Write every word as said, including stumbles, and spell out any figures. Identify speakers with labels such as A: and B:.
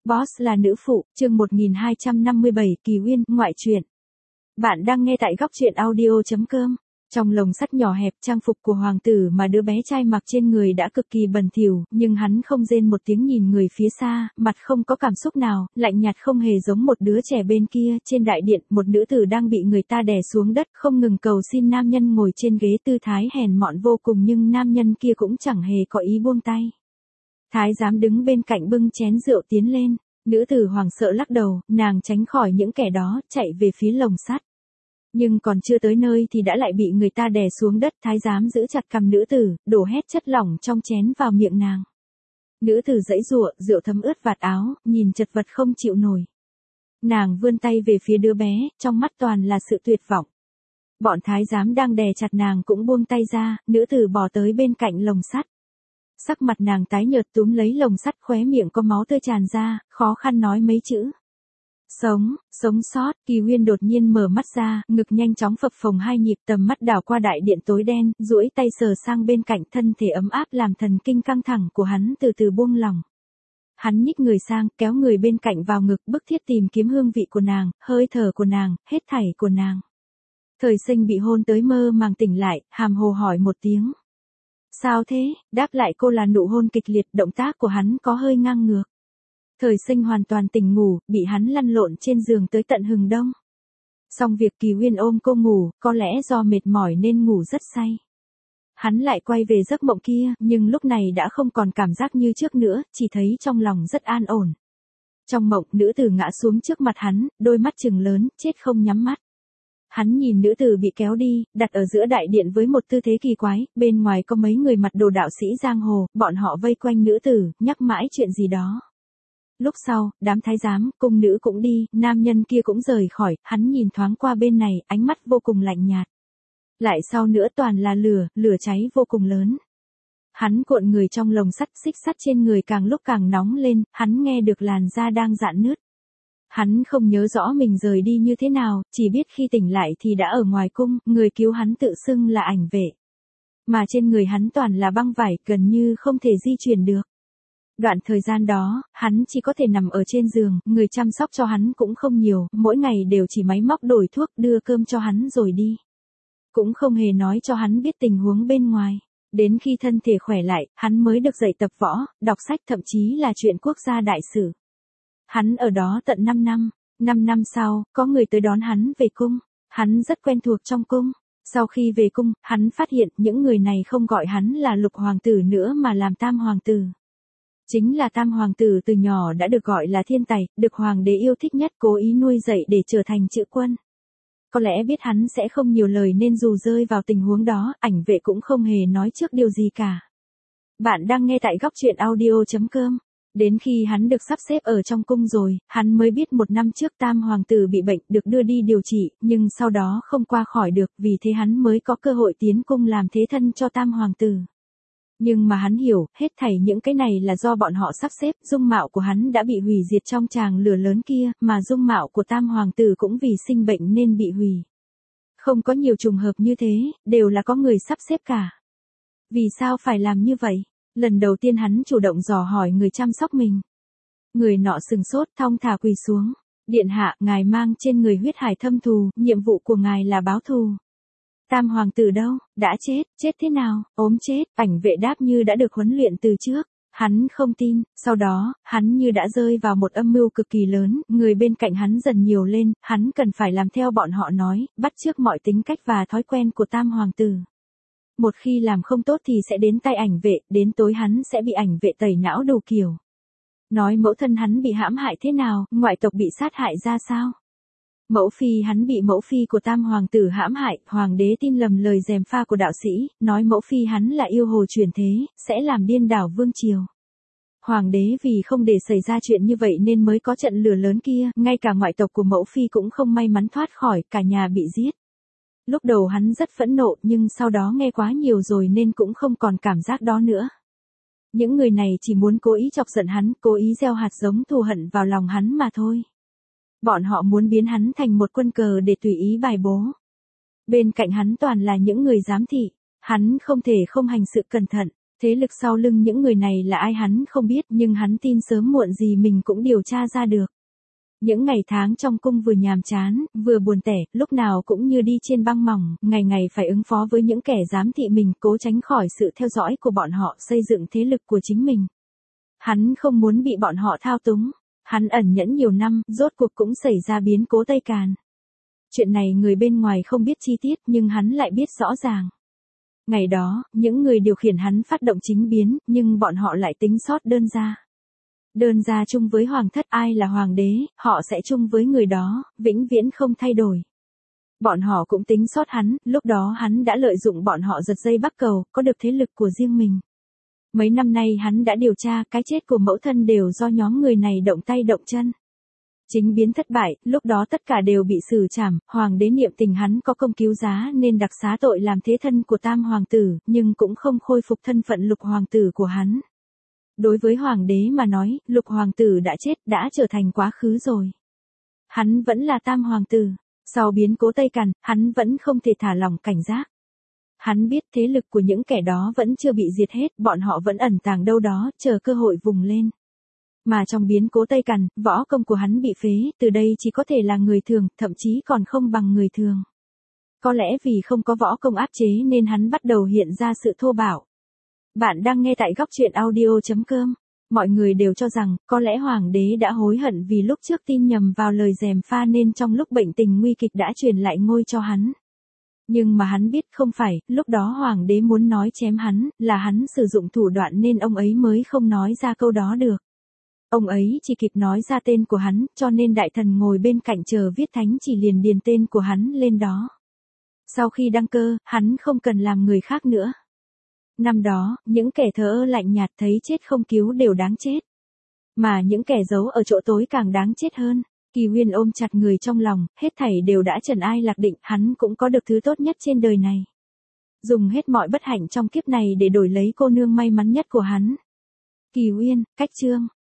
A: Boss là nữ phụ, chương một nghìn hai trăm năm mươi bảy, Kỳ Uyên, ngoại truyện. Bạn đang nghe tại góc truyện audio chấm com. Trong lồng sắt nhỏ hẹp, trang phục của hoàng tử mà đứa bé trai mặc trên người đã cực kỳ bẩn thỉu, nhưng hắn không rên một tiếng nhìn người phía xa, mặt không có cảm xúc nào, lạnh nhạt không hề giống một đứa trẻ bên kia. Trên đại điện, một nữ tử đang bị người ta đè xuống đất, không ngừng cầu xin nam nhân ngồi trên ghế, tư thái hèn mọn vô cùng, nhưng nam nhân kia cũng chẳng hề có ý buông tay. Thái giám đứng bên cạnh bưng chén rượu tiến lên, nữ tử hoảng sợ lắc đầu, nàng tránh khỏi những kẻ đó, chạy về phía lồng sắt. Nhưng còn chưa tới nơi thì đã lại bị người ta đè xuống đất, thái giám giữ chặt cằm nữ tử, đổ hết chất lỏng trong chén vào miệng nàng. Nữ tử giãy giụa, rượu thấm ướt vạt áo, nhìn chật vật không chịu nổi. Nàng vươn tay về phía đứa bé, trong mắt toàn là sự tuyệt vọng. Bọn thái giám đang đè chặt nàng cũng buông tay ra, nữ tử bò tới bên cạnh lồng sắt. Sắc mặt nàng tái nhợt túm lấy lồng sắt, khóe miệng có máu tươi tràn ra, khó khăn nói mấy chữ. Sống, sống sót. Kỳ Uyên đột nhiên mở mắt ra, ngực nhanh chóng phập phồng hai nhịp, tầm mắt đảo qua đại điện tối đen, duỗi tay sờ sang bên cạnh, thân thể ấm áp làm thần kinh căng thẳng của hắn từ từ buông lỏng. Hắn nhích người sang, kéo người bên cạnh vào ngực, bức thiết tìm kiếm hương vị của nàng, hơi thở của nàng, hết thảy của nàng. Thời Sinh bị hôn tới mơ màng tỉnh lại, hàm hồ hỏi một tiếng. Sao thế? Đáp lại cô là nụ hôn kịch liệt, động tác của hắn có hơi ngang ngược. Thời Sinh hoàn toàn tỉnh ngủ, bị hắn lăn lộn trên giường tới tận hừng đông. Xong việc Kỳ Uyên ôm cô ngủ, có lẽ do mệt mỏi nên ngủ rất say. Hắn lại quay về giấc mộng kia, nhưng lúc này đã không còn cảm giác như trước nữa, chỉ thấy trong lòng rất an ổn. Trong mộng, nữ tử ngã xuống trước mặt hắn, đôi mắt trừng lớn, chết không nhắm mắt. Hắn nhìn nữ tử bị kéo đi, đặt ở giữa đại điện với một tư thế kỳ quái, bên ngoài có mấy người mặc đồ đạo sĩ giang hồ, bọn họ vây quanh nữ tử, nhắc mãi chuyện gì đó. Lúc sau, đám thái giám, cung nữ cũng đi, nam nhân kia cũng rời khỏi, hắn nhìn thoáng qua bên này, ánh mắt vô cùng lạnh nhạt. Lại sau nữa toàn là lửa, lửa cháy vô cùng lớn. Hắn cuộn người trong lồng sắt, xích sắt trên người càng lúc càng nóng lên, hắn nghe được làn da đang rạn nứt. Hắn không nhớ rõ mình rời đi như thế nào, chỉ biết khi tỉnh lại thì đã ở ngoài cung, người cứu hắn tự xưng là ảnh vệ. Mà trên người hắn toàn là băng vải, gần như không thể di chuyển được. Đoạn thời gian đó, hắn chỉ có thể nằm ở trên giường, người chăm sóc cho hắn cũng không nhiều, mỗi ngày đều chỉ máy móc đổi thuốc, đưa cơm cho hắn rồi đi. Cũng không hề nói cho hắn biết tình huống bên ngoài. Đến khi thân thể khỏe lại, hắn mới được dạy tập võ, đọc sách, thậm chí là chuyện quốc gia đại sử. Hắn ở đó tận năm năm, năm năm sau, có người tới đón hắn về cung, hắn rất quen thuộc trong cung. Sau khi về cung, hắn phát hiện những người này không gọi hắn là lục hoàng tử nữa mà làm tam hoàng tử. Chính là tam hoàng tử từ nhỏ đã được gọi là thiên tài, được hoàng đế yêu thích nhất, cố ý nuôi dạy để trở thành chữ quân. Có lẽ biết hắn sẽ không nhiều lời nên dù rơi vào tình huống đó, ảnh vệ cũng không hề nói trước điều gì cả. Bạn đang nghe tại góc truyện audio chấm com. Đến khi hắn được sắp xếp ở trong cung rồi, hắn mới biết một năm trước tam hoàng tử bị bệnh, được đưa đi điều trị, nhưng sau đó không qua khỏi được, vì thế hắn mới có cơ hội tiến cung làm thế thân cho tam hoàng tử. Nhưng mà hắn hiểu, hết thảy những cái này là do bọn họ sắp xếp, dung mạo của hắn đã bị hủy diệt trong tràng lửa lớn kia, mà dung mạo của tam hoàng tử cũng vì sinh bệnh nên bị hủy. Không có nhiều trùng hợp như thế, đều là có người sắp xếp cả. Vì sao phải làm như vậy? Lần đầu tiên hắn chủ động dò hỏi người chăm sóc mình. Người nọ sừng sốt, thong thả quỳ xuống. Điện hạ, ngài mang trên người huyết hải thâm thù, nhiệm vụ của ngài là báo thù. Tam hoàng tử đâu? Đã chết, chết thế nào? Ốm chết. Ảnh vệ đáp như đã được huấn luyện từ trước. Hắn không tin, sau đó, hắn như đã rơi vào một âm mưu cực kỳ lớn, người bên cạnh hắn dần nhiều lên, hắn cần phải làm theo bọn họ nói, bắt chước mọi tính cách và thói quen của tam hoàng tử. Một khi làm không tốt thì sẽ đến tay ảnh vệ, đến tối hắn sẽ bị ảnh vệ tẩy não đủ kiểu. Nói mẫu thân hắn bị hãm hại thế nào, ngoại tộc bị sát hại ra sao. Mẫu phi hắn bị mẫu phi của tam hoàng tử hãm hại, hoàng đế tin lầm lời gièm pha của đạo sĩ, nói mẫu phi hắn là yêu hồ chuyển thế, sẽ làm điên đảo vương triều. Hoàng đế vì không để xảy ra chuyện như vậy nên mới có trận lửa lớn kia, ngay cả ngoại tộc của mẫu phi cũng không may mắn thoát khỏi, cả nhà bị giết. Lúc đầu hắn rất phẫn nộ nhưng sau đó nghe quá nhiều rồi nên cũng không còn cảm giác đó nữa. Những người này chỉ muốn cố ý chọc giận hắn, cố ý gieo hạt giống thù hận vào lòng hắn mà thôi. Bọn họ muốn biến hắn thành một quân cờ để tùy ý bài bố. Bên cạnh hắn toàn là những người giám thị, hắn không thể không hành sự cẩn thận. Thế lực sau lưng những người này là ai hắn không biết, nhưng hắn tin sớm muộn gì mình cũng điều tra ra được. Những ngày tháng trong cung vừa nhàm chán, vừa buồn tẻ, lúc nào cũng như đi trên băng mỏng, ngày ngày phải ứng phó với những kẻ giám thị mình, cố tránh khỏi sự theo dõi của bọn họ, xây dựng thế lực của chính mình. Hắn không muốn bị bọn họ thao túng. Hắn ẩn nhẫn nhiều năm, rốt cuộc cũng xảy ra biến cố Tây Càn. Chuyện này người bên ngoài không biết chi tiết nhưng hắn lại biết rõ ràng. Ngày đó, những người điều khiển hắn phát động chính biến, nhưng bọn họ lại tính sót đơn gia. Đơn gia chung với hoàng thất, ai là hoàng đế, họ sẽ chung với người đó, vĩnh viễn không thay đổi. Bọn họ cũng tính sót hắn, lúc đó hắn đã lợi dụng bọn họ giật dây bắc cầu, có được thế lực của riêng mình. Mấy năm nay hắn đã điều tra, cái chết của mẫu thân đều do nhóm người này động tay động chân. Chính biến thất bại, lúc đó tất cả đều bị xử trảm, hoàng đế niệm tình hắn có công cứu giá nên đặc xá tội làm thế thân của tam hoàng tử, nhưng cũng không khôi phục thân phận lục hoàng tử của hắn. Đối với hoàng đế mà nói, lục hoàng tử đã chết, đã trở thành quá khứ rồi. Hắn vẫn là tam hoàng tử, sau biến cố Tây Càn, hắn vẫn không thể thả lỏng cảnh giác. Hắn biết thế lực của những kẻ đó vẫn chưa bị diệt hết, bọn họ vẫn ẩn tàng đâu đó, chờ cơ hội vùng lên. Mà trong biến cố Tây Càn, võ công của hắn bị phế, từ đây chỉ có thể là người thường, thậm chí còn không bằng người thường. Có lẽ vì không có võ công áp chế nên hắn bắt đầu hiện ra sự thô bạo. Bạn đang nghe tại góc truyện audio chấm com. Mọi người đều cho rằng, có lẽ hoàng đế đã hối hận vì lúc trước tin nhầm vào lời gièm pha nên trong lúc bệnh tình nguy kịch đã truyền lại ngôi cho hắn. Nhưng mà hắn biết không phải, lúc đó hoàng đế muốn nói chém hắn, là hắn sử dụng thủ đoạn nên ông ấy mới không nói ra câu đó được. Ông ấy chỉ kịp nói ra tên của hắn, cho nên đại thần ngồi bên cạnh chờ viết thánh chỉ liền điền tên của hắn lên đó. Sau khi đăng cơ, hắn không cần làm người khác nữa. Năm đó, những kẻ thờ ơ lạnh nhạt thấy chết không cứu đều đáng chết. Mà những kẻ giấu ở chỗ tối càng đáng chết hơn. Kỳ Uyên ôm chặt người trong lòng, hết thảy đều đã trần ai lạc định, hắn cũng có được thứ tốt nhất trên đời này. Dùng hết mọi bất hạnh trong kiếp này để đổi lấy cô nương may mắn nhất của hắn. Kỳ Uyên, cách chương.